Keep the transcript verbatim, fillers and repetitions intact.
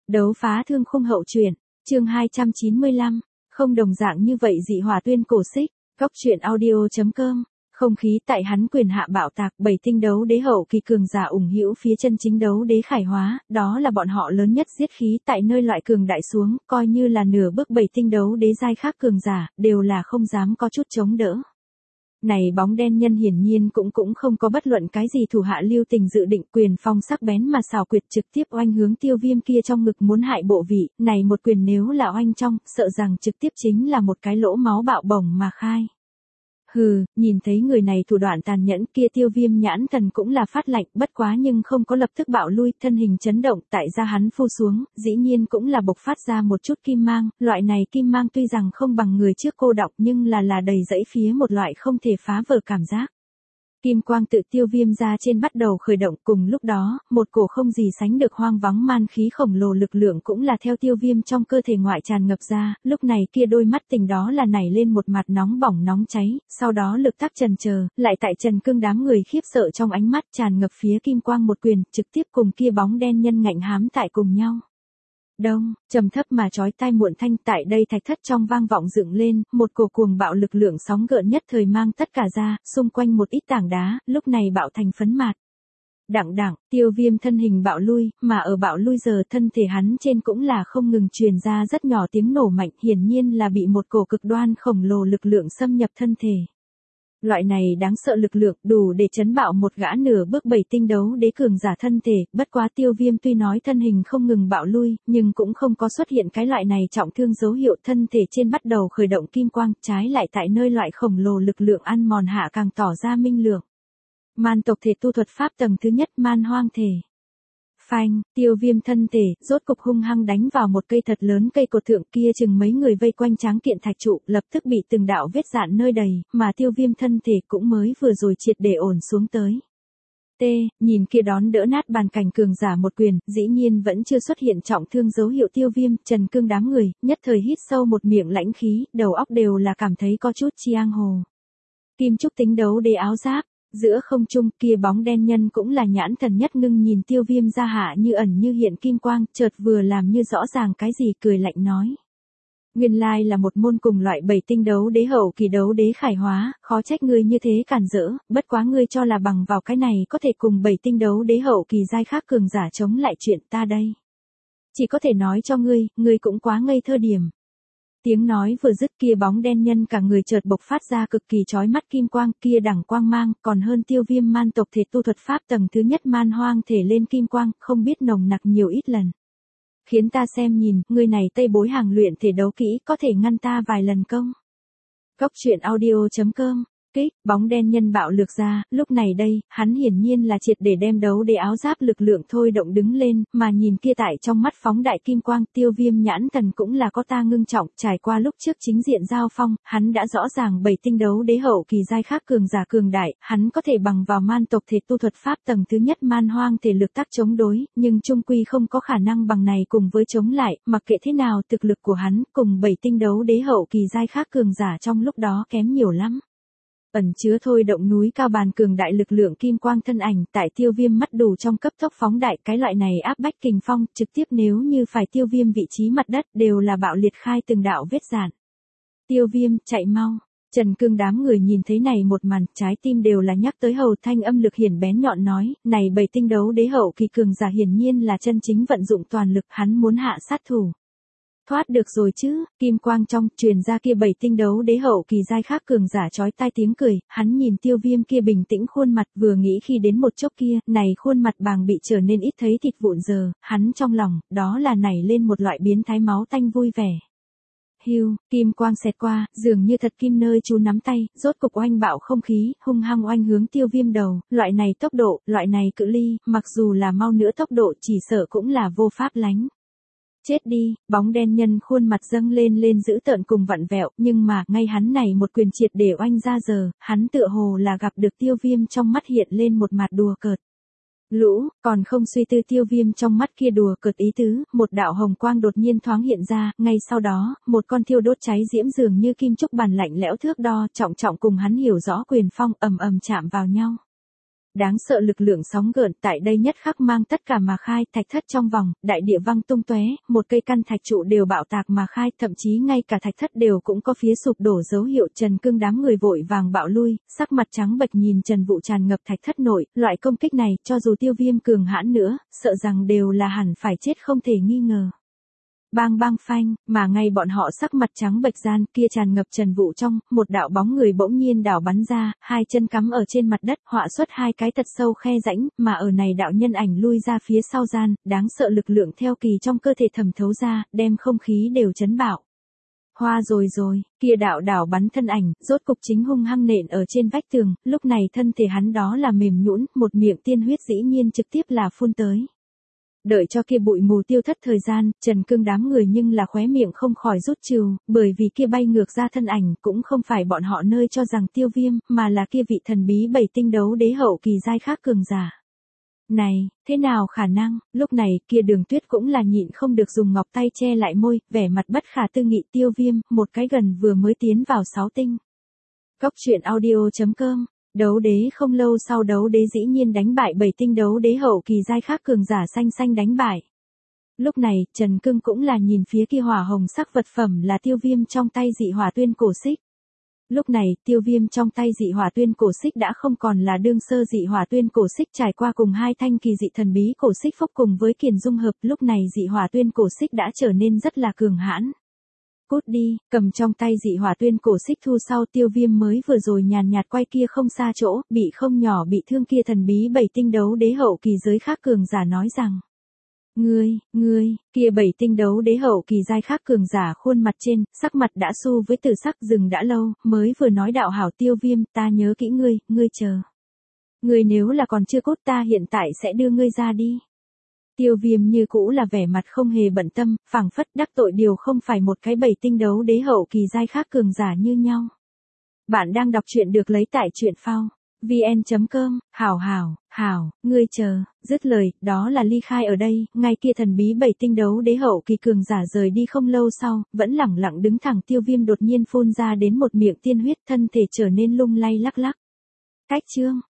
Đấu phá thương khung hậu truyện, chương hai trăm chín mươi lăm, không đồng dạng như vậy dị hỏa tuyên cổ xích, góc truyện audio.com. Không khí tại hắn quyền hạ bạo tạc, bảy tinh đấu đế hậu kỳ cường giả ủng hữu phía chân chính đấu đế khải hóa, đó là bọn họ lớn nhất giết khí tại nơi loại cường đại xuống, coi như là nửa bước bảy tinh đấu đế giai khác cường giả, đều là không dám có chút chống đỡ. Này bóng đen nhân hiển nhiên cũng cũng không có bất luận cái gì thủ hạ lưu tình dự định, quyền phong sắc bén mà xảo quyệt trực tiếp oanh hướng Tiêu Viêm kia trong ngực muốn hại bộ vị, này một quyền nếu là oanh trong, sợ rằng trực tiếp chính là một cái lỗ máu bạo bổng mà khai. Hừ, nhìn thấy người này thủ đoạn tàn nhẫn kia, Tiêu Viêm nhãn thần cũng là phát lạnh, bất quá nhưng không có lập tức bạo lui, thân hình chấn động, tại ra hắn phu xuống, dĩ nhiên cũng là bộc phát ra một chút kim mang, loại này kim mang tuy rằng không bằng người trước cô đọng nhưng là là đầy dẫy phía một loại không thể phá vỡ cảm giác. Kim quang tự Tiêu Viêm ra trên bắt đầu khởi động, cùng lúc đó, một cổ không gì sánh được hoang vắng man khí khổng lồ lực lượng cũng là theo Tiêu Viêm trong cơ thể ngoại tràn ngập ra, lúc này kia đôi mắt tình đó là nảy lên một mặt nóng bỏng nóng cháy, sau đó lực tác trần chờ, lại tại Trần Cương đám người khiếp sợ trong ánh mắt tràn ngập phía kim quang một quyền, trực tiếp cùng kia bóng đen nhân ngạnh hám tại cùng nhau. Đông, trầm thấp mà chói tai muộn thanh tại đây thạch thất trong vang vọng dựng lên, một cổ cuồng bạo lực lượng sóng gợn nhất thời mang tất cả ra, xung quanh một ít tảng đá, lúc này bạo thành phấn mạt. Đặng đặng, Tiêu Viêm thân hình bạo lui, mà ở bạo lui giờ thân thể hắn trên cũng là không ngừng truyền ra rất nhỏ tiếng nổ mạnh, hiển nhiên là bị một cổ cực đoan khổng lồ lực lượng xâm nhập thân thể. Loại này đáng sợ lực lượng đủ để chấn bạo một gã nửa bước bảy tinh đấu đế cường giả thân thể, bất quá Tiêu Viêm tuy nói thân hình không ngừng bạo lui, nhưng cũng không có xuất hiện cái loại này trọng thương dấu hiệu, thân thể trên bắt đầu khởi động kim quang, trái lại tại nơi loại khổng lồ lực lượng ăn mòn hạ càng tỏ ra minh lượng. Man tộc thể tu thuật pháp tầng thứ nhất, man hoang thể. Phanh, Tiêu Viêm thân thể, rốt cục hung hăng đánh vào một cây thật lớn cây cột thượng, kia chừng mấy người vây quanh tráng kiện thạch trụ, lập tức bị từng đạo vết dạn nơi đầy, mà Tiêu Viêm thân thể cũng mới vừa rồi triệt để ổn xuống tới. T, nhìn kia đón đỡ nát bàn cảnh cường giả một quyền, dĩ nhiên vẫn chưa xuất hiện trọng thương dấu hiệu. Tiêu Viêm, Trần Cương đám người, nhất thời hít sâu một miệng lãnh khí, đầu óc đều là cảm thấy có chút chiang hồ. Kim trúc tính đấu đế áo giáp. Giữa không trung kia bóng đen nhân cũng là nhãn thần nhất ngưng nhìn Tiêu Viêm ra hạ như ẩn như hiện kim quang, chợt vừa làm như rõ ràng cái gì, cười lạnh nói. Nguyên lai là một môn cùng loại bảy tinh đấu đế hậu kỳ đấu đế khải hóa, khó trách ngươi như thế cản rỡ, bất quá ngươi cho là bằng vào cái này có thể cùng bảy tinh đấu đế hậu kỳ giai khác cường giả chống lại chuyện ta đây. Chỉ có thể nói cho ngươi, ngươi cũng quá ngây thơ điểm. Tiếng nói vừa dứt, kia bóng đen nhân cả người chợt bộc phát ra cực kỳ chói mắt kim quang, kia đẳng quang mang, còn hơn Tiêu Viêm man tộc thể tu thuật pháp tầng thứ nhất man hoang thể lên kim quang, không biết nồng nặc nhiều ít lần. Khiến ta xem nhìn, người này tây bối hàng luyện thể đấu kỹ, có thể ngăn ta vài lần công. Góc truyện audio.com. Kích, bóng đen nhân bạo lược ra, lúc này đây, hắn hiển nhiên là triệt để đem đấu đế áo giáp lực lượng thôi động đứng lên, mà nhìn kia tại trong mắt phóng đại kim quang, Tiêu Viêm nhãn thần cũng là có ta ngưng trọng, trải qua lúc trước chính diện giao phong, hắn đã rõ ràng bảy tinh đấu đế hậu kỳ giai khác cường giả cường đại, hắn có thể bằng vào man tộc thể tu thuật pháp tầng thứ nhất man hoang thể lực tác chống đối, nhưng chung quy không có khả năng bằng này cùng với chống lại, mặc kệ thế nào thực lực của hắn, cùng bảy tinh đấu đế hậu kỳ giai khác cường giả trong lúc đó kém nhiều lắm. Ẩn chứa thôi động núi cao bàn cường đại lực lượng kim quang thân ảnh tại Tiêu Viêm mắt đủ trong cấp tốc phóng đại, cái loại này áp bách kình phong, trực tiếp nếu như phải Tiêu Viêm vị trí mặt đất đều là bạo liệt khai từng đạo vết dạn. Tiêu Viêm, chạy mau. Trần Cương đám người nhìn thấy này một màn, trái tim đều là nhắc tới hầu, thanh âm lực hiển bén nhọn nói, này bảy tinh đấu đế hậu kỳ cường giả hiển nhiên là chân chính vận dụng toàn lực, hắn muốn hạ sát thủ. Thoát được rồi chứ, kim quang trong, truyền ra kia bảy tinh đấu đế hậu kỳ giai khác cường giả chói tai tiếng cười, hắn nhìn Tiêu Viêm kia bình tĩnh khuôn mặt, vừa nghĩ khi đến một chốc kia, này khuôn mặt bàng bị trở nên ít thấy thịt vụn giờ, hắn trong lòng, đó là nảy lên một loại biến thái máu tanh vui vẻ. Hưu, kim quang xẹt qua, dường như thật kim nơi chú nắm tay, rốt cục oanh bạo không khí, hung hăng oanh hướng Tiêu Viêm đầu, loại này tốc độ, loại này cự ly, mặc dù là mau nữa tốc độ chỉ sợ cũng là vô pháp lánh. Chết đi, bóng đen nhân khuôn mặt dâng lên lên giữ tợn cùng vặn vẹo, nhưng mà, ngay hắn này một quyền triệt để oanh ra giờ, hắn tựa hồ là gặp được Tiêu Viêm trong mắt hiện lên một mặt đùa cợt. Lũ, còn không suy tư Tiêu Viêm trong mắt kia đùa cợt ý tứ, một đạo hồng quang đột nhiên thoáng hiện ra, ngay sau đó, một con thiêu đốt cháy diễm dường như kim trúc bàn lạnh lẽo thước đo, trọng trọng cùng hắn hiểu rõ quyền phong ầm ầm chạm vào nhau. Đáng sợ lực lượng sóng gợn tại đây nhất khắc mang tất cả mà khai, thạch thất trong vòng, đại địa văng tung tóe, một cây căn thạch trụ đều bạo tạc mà khai, thậm chí ngay cả thạch thất đều cũng có phía sụp đổ dấu hiệu. Trần Cương đám người vội vàng bạo lui, sắc mặt trắng bệch nhìn Trần Vũ tràn ngập thạch thất nội, loại công kích này, cho dù Tiêu Viêm cường hãn nữa, sợ rằng đều là hẳn phải chết không thể nghi ngờ. Bang bang phanh, mà ngay bọn họ sắc mặt trắng bệch gian kia tràn ngập Trần Vũ trong, một đạo bóng người bỗng nhiên đảo bắn ra, hai chân cắm ở trên mặt đất, họa xuất hai cái thật sâu khe rãnh, mà ở này đạo nhân ảnh lui ra phía sau gian, đáng sợ lực lượng theo kỳ trong cơ thể thẩm thấu ra, đem không khí đều chấn bạo. Hoa rồi rồi, kia đạo đảo bắn thân ảnh, rốt cục chính hung hăng nện ở trên vách tường, lúc này thân thể hắn đó là mềm nhũn, một miệng tiên huyết dĩ nhiên trực tiếp là phun tới. Đợi cho kia bụi mù tiêu thất thời gian, Trần Cương đám người nhưng là khóe miệng không khỏi rút trừ, bởi vì kia bay ngược ra thân ảnh cũng không phải bọn họ nơi cho rằng Tiêu Viêm, mà là kia vị thần bí bảy tinh đấu đế hậu kỳ giai khác cường giả. Này, thế nào khả năng, lúc này kia Đường Tuyết cũng là nhịn không được dùng ngọc tay che lại môi, vẻ mặt bất khả tư nghị. Tiêu Viêm, một cái gần vừa mới tiến vào sáu tinh. Góc truyện audio chấm com. Đấu đế không lâu sau đấu đế dĩ nhiên đánh bại bảy tinh đấu đế hậu kỳ giai khác cường giả xanh xanh đánh bại. Lúc này, Trần Cương cũng là nhìn phía kia hỏa hồng sắc vật phẩm là Tiêu Viêm trong tay dị hỏa tuyên cổ xích. Lúc này, Tiêu Viêm trong tay dị hỏa tuyên cổ xích đã không còn là đương sơ dị hỏa tuyên cổ xích, trải qua cùng hai thanh kỳ dị thần bí cổ xích phốc cùng với kiền dung hợp, lúc này dị hỏa tuyên cổ xích đã trở nên rất là cường hãn. Cút đi, cầm trong tay dị hỏa tuyên cổ xích thu sau, Tiêu Viêm mới vừa rồi nhàn nhạt quay kia không xa chỗ, bị không nhỏ bị thương kia thần bí bảy tinh đấu đế hậu kỳ giới khác cường giả nói rằng. Ngươi, ngươi, kia bảy tinh đấu đế hậu kỳ giai khác cường giả khuôn mặt trên, sắc mặt đã xu với tử sắc dừng đã lâu, mới vừa nói đạo hảo Tiêu Viêm, ta nhớ kỹ ngươi, ngươi chờ. Ngươi nếu là còn chưa cốt ta hiện tại sẽ đưa ngươi ra đi. Tiêu Viêm như cũ là vẻ mặt không hề bận tâm, phảng phất đắc tội điều không phải một cái bảy tinh đấu đế hậu kỳ giai khác cường giả như nhau. Bạn đang đọc truyện được lấy tại truyện phao vn chấm com, hảo hảo, hảo, ngươi chờ, dứt lời, đó là ly khai ở đây, ngay kia thần bí bảy tinh đấu đế hậu kỳ cường giả rời đi không lâu sau, vẫn lẳng lặng đứng thẳng. Tiêu Viêm đột nhiên phun ra đến một miệng tiên huyết, thân thể trở nên lung lay lắc lắc. Cách chương